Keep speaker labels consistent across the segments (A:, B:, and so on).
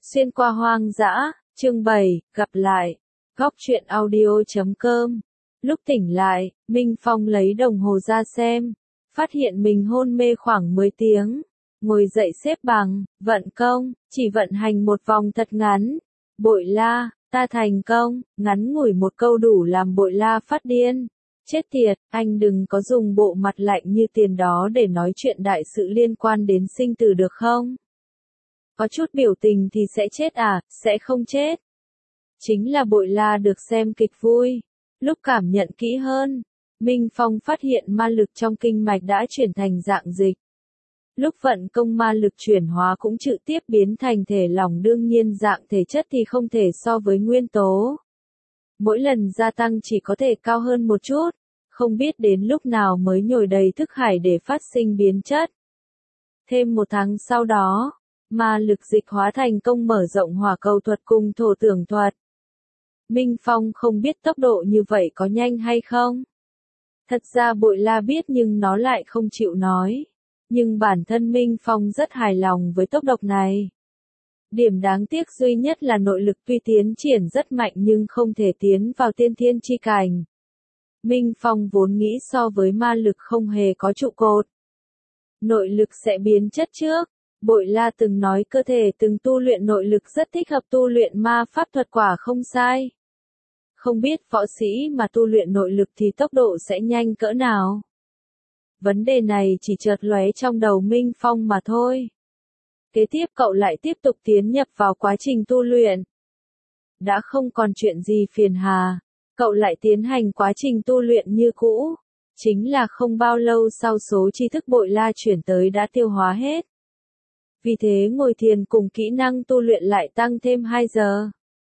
A: Xuyên qua hoang dã, chương 7, gặp lại. Góc truyện audio.com. Lúc tỉnh lại, Minh Phong lấy đồng hồ ra xem, phát hiện mình hôn mê khoảng 10 tiếng. Ngồi dậy xếp bằng, vận công, chỉ vận hành một vòng thật ngắn. Bội La, ta thành công, ngắn ngủi một câu đủ làm Bội La phát điên. Chết tiệt, anh đừng có dùng bộ mặt lạnh như tiền đó để nói chuyện đại sự liên quan đến sinh tử được không? Có chút biểu tình thì sẽ chết à, sẽ không chết. Chính là Bội La được xem kịch vui. Lúc cảm nhận kỹ hơn, Minh Phong phát hiện ma lực trong kinh mạch đã chuyển thành dạng dịch. Lúc vận công ma lực chuyển hóa cũng trực tiếp biến thành thể lỏng, đương nhiên dạng thể chất thì không thể so với nguyên tố. Mỗi lần gia tăng chỉ có thể cao hơn một chút, không biết đến lúc nào mới nhồi đầy thức hải để phát sinh biến chất. Thêm một tháng sau đó, ma lực dịch hóa thành công mở rộng hỏa cầu thuật cùng thổ tưởng thuật. Minh Phong không biết tốc độ như vậy có nhanh hay không. Thật ra Bội La biết nhưng nó lại không chịu nói. Nhưng bản thân Minh Phong rất hài lòng với tốc độ này. Điểm đáng tiếc duy nhất là nội lực tuy tiến triển rất mạnh nhưng không thể tiến vào tiên thiên chi cảnh. Minh Phong vốn nghĩ so với ma lực không hề có trụ cột. Nội lực sẽ biến chất trước. Bội La từng nói cơ thể từng tu luyện nội lực rất thích hợp tu luyện ma pháp thuật, quả không sai. Không biết võ sĩ mà tu luyện nội lực thì tốc độ sẽ nhanh cỡ nào. Vấn đề này chỉ chợt lóe trong đầu Minh Phong mà thôi. Kế tiếp cậu lại tiếp tục tiến nhập vào quá trình tu luyện. Đã không còn chuyện gì phiền hà, cậu lại tiến hành quá trình tu luyện như cũ. Chính là không bao lâu sau số tri thức Bội La chuyển tới đã tiêu hóa hết. Vì thế ngồi thiền cùng kỹ năng tu luyện lại tăng thêm 2 giờ.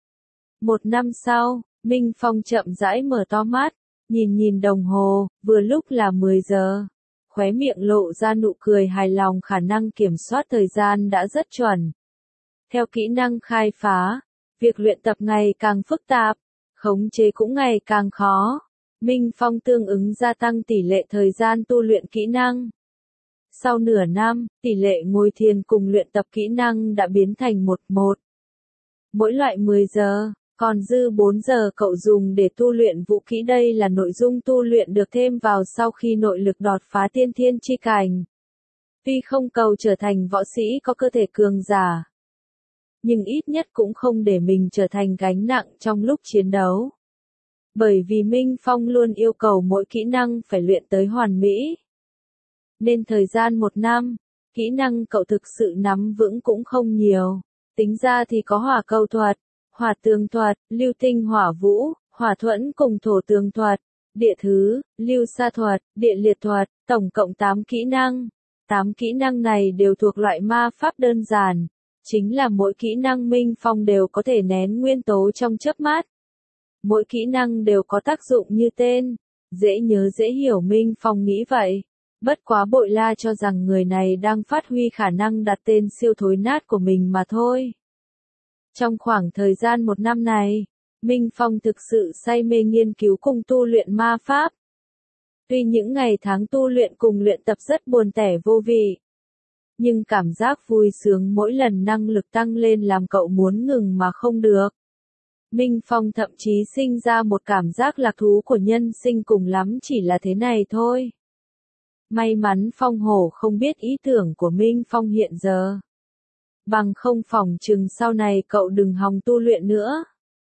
A: Một năm sau, Minh Phong chậm rãi mở to mắt, nhìn đồng hồ, vừa lúc là 10 giờ. Khóe miệng lộ ra nụ cười hài lòng, khả năng kiểm soát thời gian đã rất chuẩn. Theo kỹ năng khai phá, việc luyện tập ngày càng phức tạp, khống chế cũng ngày càng khó. Minh Phong tương ứng gia tăng tỷ lệ thời gian tu luyện kỹ năng. Sau nửa năm, tỷ lệ ngồi thiền cùng luyện tập kỹ năng đã biến thành 1:1. Mỗi loại 10 giờ, còn dư 4 giờ cậu dùng để tu luyện vũ kỹ. Đây là nội dung tu luyện được thêm vào sau khi nội lực đột phá tiên thiên chi cảnh. Tuy không cầu trở thành võ sĩ có cơ thể cường giả, nhưng ít nhất cũng không để mình trở thành gánh nặng trong lúc chiến đấu. Bởi vì Minh Phong luôn yêu cầu mỗi kỹ năng phải luyện tới hoàn mỹ. Nên thời gian 1 năm, kỹ năng cậu thực sự nắm vững cũng không nhiều. Tính ra thì có hỏa cầu thuật, hỏa tường thuật, lưu tinh hỏa vũ, hỏa thuẫn cùng thổ tường thuật, địa thứ, lưu sa thuật, địa liệt thuật, tổng cộng 8 kỹ năng. 8 kỹ năng này đều thuộc loại ma pháp đơn giản. Chính là mỗi kỹ năng Minh Phong đều có thể nén nguyên tố trong chớp mắt. Mỗi kỹ năng đều có tác dụng như tên. Dễ nhớ dễ hiểu, Minh Phong nghĩ vậy. Bất quá Bội La cho rằng người này đang phát huy khả năng đặt tên siêu thối nát của mình mà thôi. Trong khoảng thời gian 1 năm này, Minh Phong thực sự say mê nghiên cứu cùng tu luyện ma pháp. Tuy những ngày tháng tu luyện cùng luyện tập rất buồn tẻ vô vị, nhưng cảm giác vui sướng mỗi lần năng lực tăng lên làm cậu muốn ngừng mà không được. Minh Phong thậm chí sinh ra một cảm giác lạc thú của nhân sinh, cùng lắm chỉ là thế này thôi. May mắn Phong Hổ không biết ý tưởng của Minh Phong hiện giờ. Bằng không phòng chừng sau này cậu đừng hòng tu luyện nữa.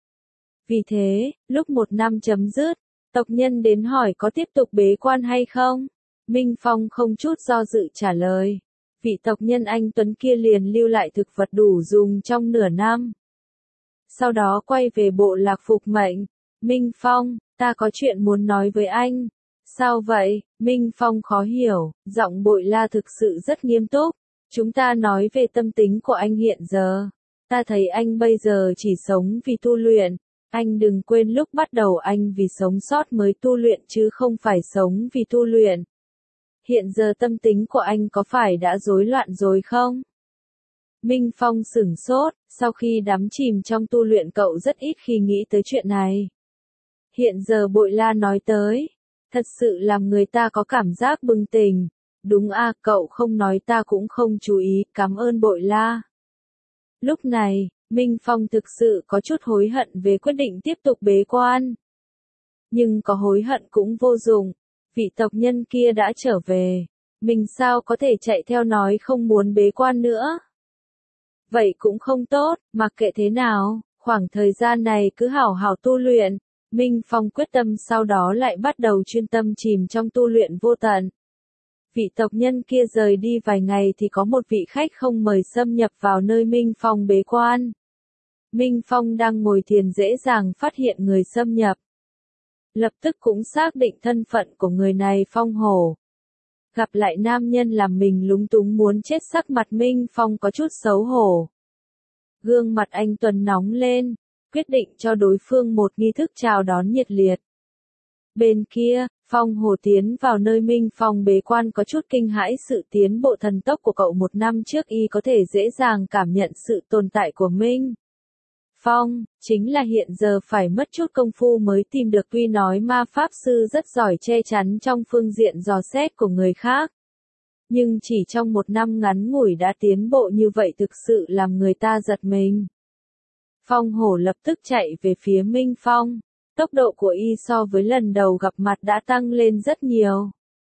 A: Vì thế, lúc 1 năm chấm dứt, tộc nhân đến hỏi có tiếp tục bế quan hay không. Minh Phong không chút do dự trả lời. Vị tộc nhân anh Tuấn kia liền lưu lại thực vật đủ dùng trong nửa năm. Sau đó quay về bộ lạc phục mệnh. Minh Phong, ta có chuyện muốn nói với anh. Sao vậy? Minh Phong khó hiểu, giọng Bội La thực sự rất nghiêm túc. Chúng ta nói về tâm tính của anh hiện giờ. Ta thấy anh bây giờ chỉ sống vì tu luyện. Anh đừng quên lúc bắt đầu anh vì sống sót mới tu luyện chứ không phải sống vì tu luyện. Hiện giờ tâm tính của anh có phải đã rối loạn rồi không? Minh Phong sửng sốt, sau khi đắm chìm trong tu luyện cậu rất ít khi nghĩ tới chuyện này. Hiện giờ Bội La nói tới, thật sự làm người ta có cảm giác bừng tỉnh. Đúng à, cậu không nói ta cũng không chú ý, cảm ơn Bội La. Lúc này, Minh Phong thực sự có chút hối hận về quyết định tiếp tục bế quan. Nhưng có hối hận cũng vô dụng, vị tộc nhân kia đã trở về, mình sao có thể chạy theo nói không muốn bế quan nữa. Vậy cũng không tốt, mặc kệ thế nào, khoảng thời gian này cứ hảo hảo tu luyện. Minh Phong quyết tâm sau đó lại bắt đầu chuyên tâm chìm trong tu luyện vô tận. Vị tộc nhân kia rời đi vài ngày thì có một vị khách không mời xâm nhập vào nơi Minh Phong bế quan. Minh Phong đang ngồi thiền dễ dàng phát hiện người xâm nhập. Lập tức cũng xác định thân phận của người này Phong Hổ. Gặp lại nam nhân làm mình lúng túng muốn chết, sắc mặt Minh Phong có chút xấu hổ. Gương mặt anh Tuấn nóng lên, quyết định cho đối phương một nghi thức chào đón nhiệt liệt. Bên kia, Phong Hổ tiến vào nơi Minh Phong bế quan có chút kinh hãi sự tiến bộ thần tốc của cậu. 1 năm trước y có thể dễ dàng cảm nhận sự tồn tại của Minh Phong, chính là hiện giờ phải mất chút công phu mới tìm được. Tuy nói ma pháp sư rất giỏi che chắn trong phương diện dò xét của người khác, nhưng chỉ trong 1 năm ngắn ngủi đã tiến bộ như vậy thực sự làm người ta giật mình. Phong Hổ lập tức chạy về phía Minh Phong, tốc độ của y so với lần đầu gặp mặt đã tăng lên rất nhiều.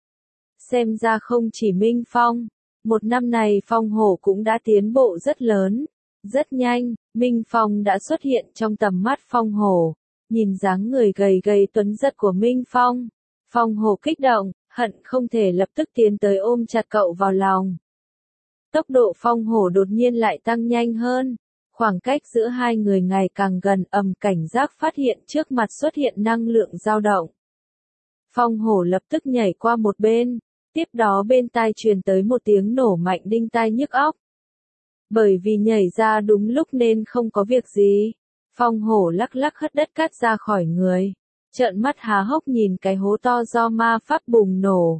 A: Xem ra không chỉ Minh Phong, 1 năm này Phong Hổ cũng đã tiến bộ rất lớn. Rất nhanh, Minh Phong đã xuất hiện trong tầm mắt Phong Hổ. Nhìn dáng người gầy gầy tuấn giật của Minh Phong, Phong Hổ kích động, hận không thể lập tức tiến tới ôm chặt cậu vào lòng. Tốc độ Phong Hổ đột nhiên lại tăng nhanh hơn. Khoảng cách giữa hai người ngày càng gần, cảnh giác phát hiện trước mặt xuất hiện năng lượng dao động. Phong Hổ lập tức nhảy qua một bên, tiếp đó bên tai truyền tới một tiếng nổ mạnh đinh tai nhức óc. Bởi vì nhảy ra đúng lúc nên không có việc gì. Phong Hổ lắc lắc hất đất cát ra khỏi người, trợn mắt há hốc nhìn cái hố to do ma pháp bùng nổ.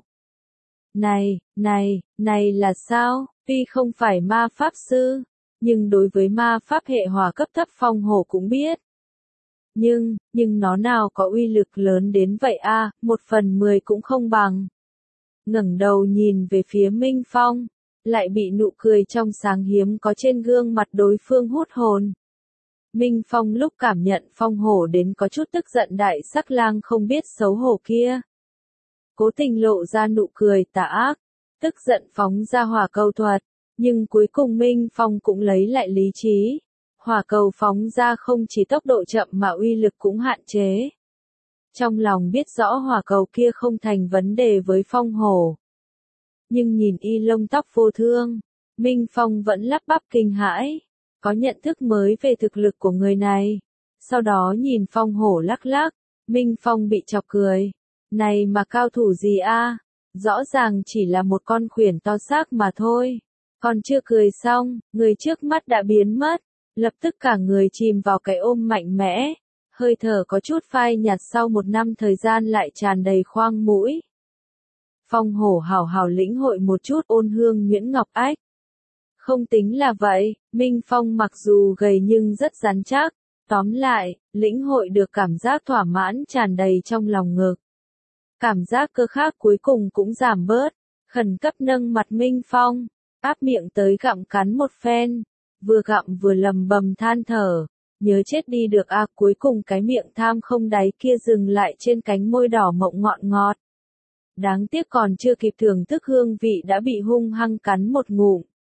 A: Này là sao? Tuy không phải ma pháp sư, nhưng đối với ma pháp hệ hỏa cấp thấp Phong Hổ cũng biết. Nhưng nó nào có uy lực lớn đến vậy a, 1/10 cũng không bằng. Ngẩng đầu nhìn về phía Minh Phong, lại bị nụ cười trong sáng hiếm có trên gương mặt đối phương hút hồn. Minh Phong lúc cảm nhận Phong Hổ đến có chút tức giận, đại sắc lang không biết xấu hổ kia. Cố tình lộ ra nụ cười tà ác, tức giận phóng ra hỏa cầu thuật, nhưng cuối cùng Minh Phong cũng lấy lại lý trí. Hỏa cầu phóng ra không chỉ tốc độ chậm mà uy lực cũng hạn chế. Trong lòng biết rõ hỏa cầu kia không thành vấn đề với Phong Hổ. Nhưng nhìn y lông tóc vô thương, Minh Phong vẫn lắp bắp kinh hãi, có nhận thức mới về thực lực của người này. Sau đó nhìn Phong Hổ lắc lắc, Minh Phong bị chọc cười. Này mà cao thủ gì a? Rõ ràng chỉ là một con khuyển to xác mà thôi. Còn chưa cười xong, người trước mắt đã biến mất, lập tức cả người chìm vào cái ôm mạnh mẽ. Hơi thở có chút phai nhạt, sau 1 năm thời gian lại tràn đầy khoang mũi. Phong Hổ hào hào lĩnh hội một chút ôn hương nhuyễn ngọc ách. Không tính là vậy, Minh Phong mặc dù gầy nhưng rất rắn chắc. Tóm lại, lĩnh hội được cảm giác thỏa mãn tràn đầy trong lòng ngực. Cảm giác cơ khác cuối cùng cũng giảm bớt, khẩn cấp nâng mặt Minh Phong, áp miệng tới gặm cắn một phen, vừa gặm vừa lầm bầm than thở, nhớ chết đi được a. Cuối cùng cái miệng tham không đáy kia dừng lại trên cánh môi đỏ mọng ngọt ngọt. Đáng tiếc còn chưa kịp thưởng thức hương vị đã bị hung hăng cắn một ngụm.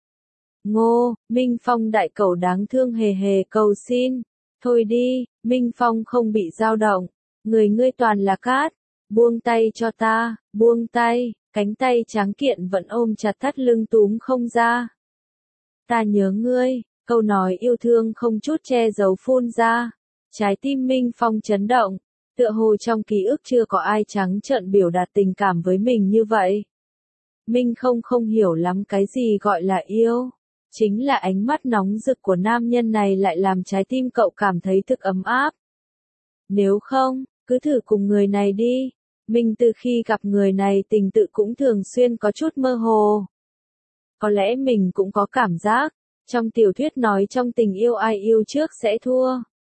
A: Ngô, Minh Phong đại cẩu đáng thương hề hề cầu xin. Thôi đi, Minh Phong không bị dao động. Người ngươi toàn là cát. Buông tay cho ta, buông tay, cánh tay tráng kiện vẫn ôm chặt thắt lưng túm không ra. Ta nhớ ngươi, câu nói yêu thương không chút che giấu phun ra. Trái tim Minh Phong chấn động, tựa hồ trong ký ức chưa có ai trắng trợn biểu đạt tình cảm với mình như vậy. Minh không hiểu lắm cái gì gọi là yêu. Chính là ánh mắt nóng rực của nam nhân này lại làm trái tim cậu cảm thấy thực ấm áp. Nếu không, cứ thử cùng người này đi. Mình từ khi gặp người này tình tự cũng thường xuyên có chút mơ hồ. Có lẽ mình cũng có cảm giác, trong tiểu thuyết nói trong tình yêu ai yêu trước sẽ thua.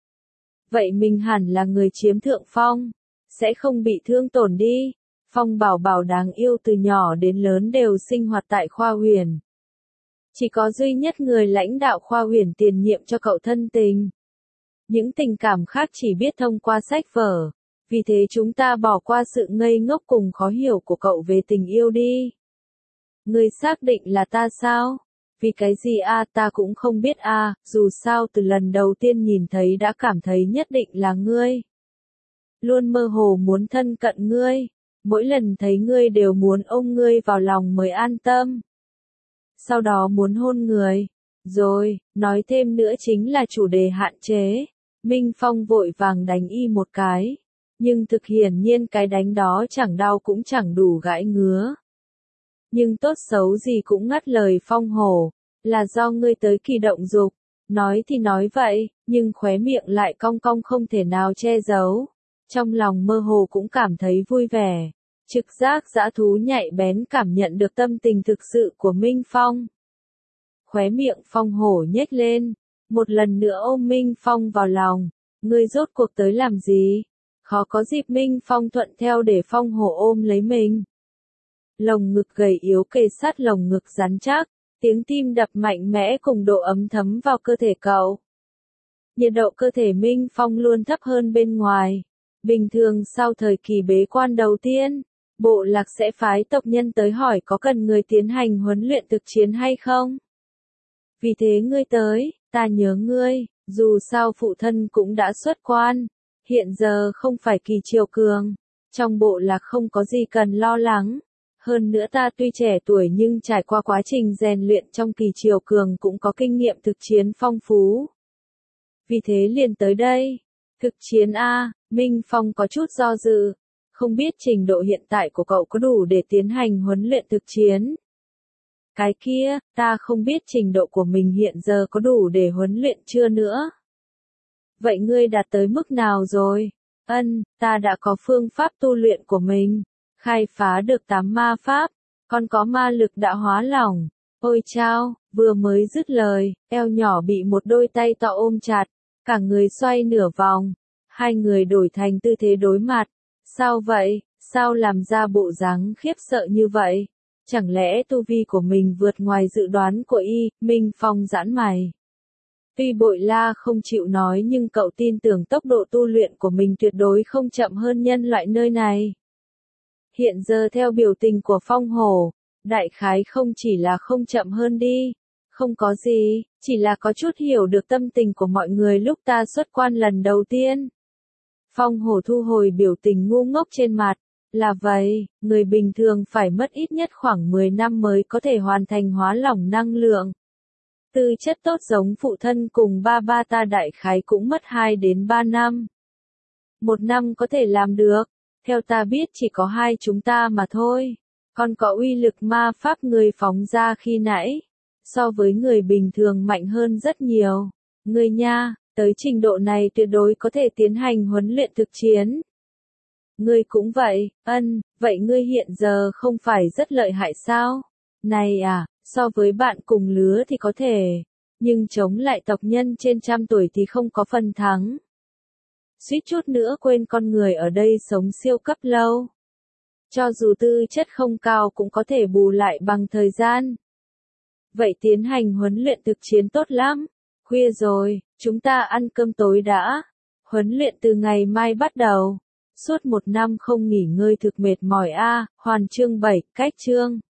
A: Vậy mình hẳn là người chiếm thượng phong, sẽ không bị thương tổn đi. Phong Bảo Bảo đáng yêu từ nhỏ đến lớn đều sinh hoạt tại khoa huyền. Chỉ có duy nhất người lãnh đạo khoa Huyền tiền nhiệm cho cậu thân tình. Những tình cảm khác chỉ biết thông qua sách vở. Vì thế chúng ta bỏ qua sự ngây ngốc cùng khó hiểu của cậu về tình yêu đi. Ngươi xác định là ta sao? Vì cái gì ta cũng không biết dù sao từ lần đầu tiên nhìn thấy đã cảm thấy nhất định là ngươi. Luôn mơ hồ muốn thân cận ngươi, mỗi lần thấy ngươi đều muốn ôm ngươi vào lòng mới an tâm. Sau đó muốn hôn người, rồi, nói thêm nữa chính là chủ đề hạn chế. Minh Phong vội vàng đánh y một cái, nhưng thực hiển nhiên cái đánh đó chẳng đau cũng chẳng đủ gãi ngứa. Nhưng tốt xấu gì cũng ngắt lời Phong Hổ, là do ngươi tới kỳ động dục. Nói thì nói vậy, nhưng khóe miệng lại cong cong không thể nào che giấu. Trong lòng mơ hồ cũng cảm thấy vui vẻ. Trực giác dã thú nhạy bén cảm nhận được tâm tình thực sự của Minh Phong. Khóe miệng Phong Hổ nhếch lên, một lần nữa ôm Minh Phong vào lòng. Ngươi rốt cuộc tới làm gì? Khó có dịp Minh Phong thuận theo để Phong Hổ ôm lấy mình. Lồng ngực gầy yếu kề sát lồng ngực rắn chắc, tiếng tim đập mạnh mẽ cùng độ ấm thấm vào cơ thể cậu. Nhiệt độ cơ thể Minh Phong luôn thấp hơn bên ngoài. Bình thường sau thời kỳ bế quan đầu tiên, bộ lạc sẽ phái tộc nhân tới hỏi có cần người tiến hành huấn luyện thực chiến hay không. Vì thế ngươi tới, ta nhớ ngươi, dù sao phụ thân cũng đã xuất quan, hiện giờ không phải kỳ triều cường, trong bộ lạc không có gì cần lo lắng. Hơn nữa ta tuy trẻ tuổi nhưng trải qua quá trình rèn luyện trong kỳ triều cường cũng có kinh nghiệm thực chiến phong phú. Vì thế liền tới đây. Thực chiến Minh Phong có chút do dự, không biết trình độ hiện tại của cậu có đủ để tiến hành huấn luyện thực chiến. Cái kia, ta không biết trình độ của mình hiện giờ có đủ để huấn luyện chưa nữa. Vậy ngươi đạt tới mức nào rồi? Ta đã có phương pháp tu luyện của mình, khai phá được 8 ma pháp, còn có ma lực đã hóa lỏng. Ôi chao, vừa mới dứt lời, eo nhỏ bị một đôi tay to ôm chặt, cả người xoay nửa vòng. Hai người đổi thành tư thế đối mặt. Sao vậy? Sao làm ra bộ dáng khiếp sợ như vậy? Chẳng lẽ tu vi của mình vượt ngoài dự đoán của y? Minh Phong giãn mày. Tuy Bội La không chịu nói nhưng cậu tin tưởng tốc độ tu luyện của mình tuyệt đối không chậm hơn nhân loại nơi này. Hiện giờ theo biểu tình của Phong Hổ, đại khái không chỉ là không chậm hơn đi. Không có gì, chỉ là có chút hiểu được tâm tình của mọi người lúc ta xuất quan lần đầu tiên. Phong Hổ thu hồi biểu tình ngu ngốc trên mặt. Là vậy, người bình thường phải mất ít nhất khoảng 10 năm mới có thể hoàn thành hóa lỏng năng lượng. Tư chất tốt giống phụ thân cùng ba ta đại khái cũng mất 2 đến 3 năm. 1 năm có thể làm được, theo ta biết chỉ có hai chúng ta mà thôi. Còn có uy lực ma pháp người phóng ra khi nãy, so với người bình thường mạnh hơn rất nhiều. Người nha, tới trình độ này tuyệt đối có thể tiến hành huấn luyện thực chiến. Ngươi cũng vậy, vậy ngươi hiện giờ không phải rất lợi hại sao? Này so với bạn cùng lứa thì có thể, nhưng chống lại tộc nhân trên 100 tuổi thì không có phần thắng. Suýt chút nữa quên con người ở đây sống siêu cấp lâu. Cho dù tư chất không cao cũng có thể bù lại bằng thời gian. Vậy tiến hành huấn luyện thực chiến tốt lắm. Khuya rồi, chúng ta ăn cơm tối đã. Huấn luyện từ ngày mai bắt đầu. Suốt 1 năm không nghỉ ngơi thực mệt mỏi Hoàn chương 7, cách chương.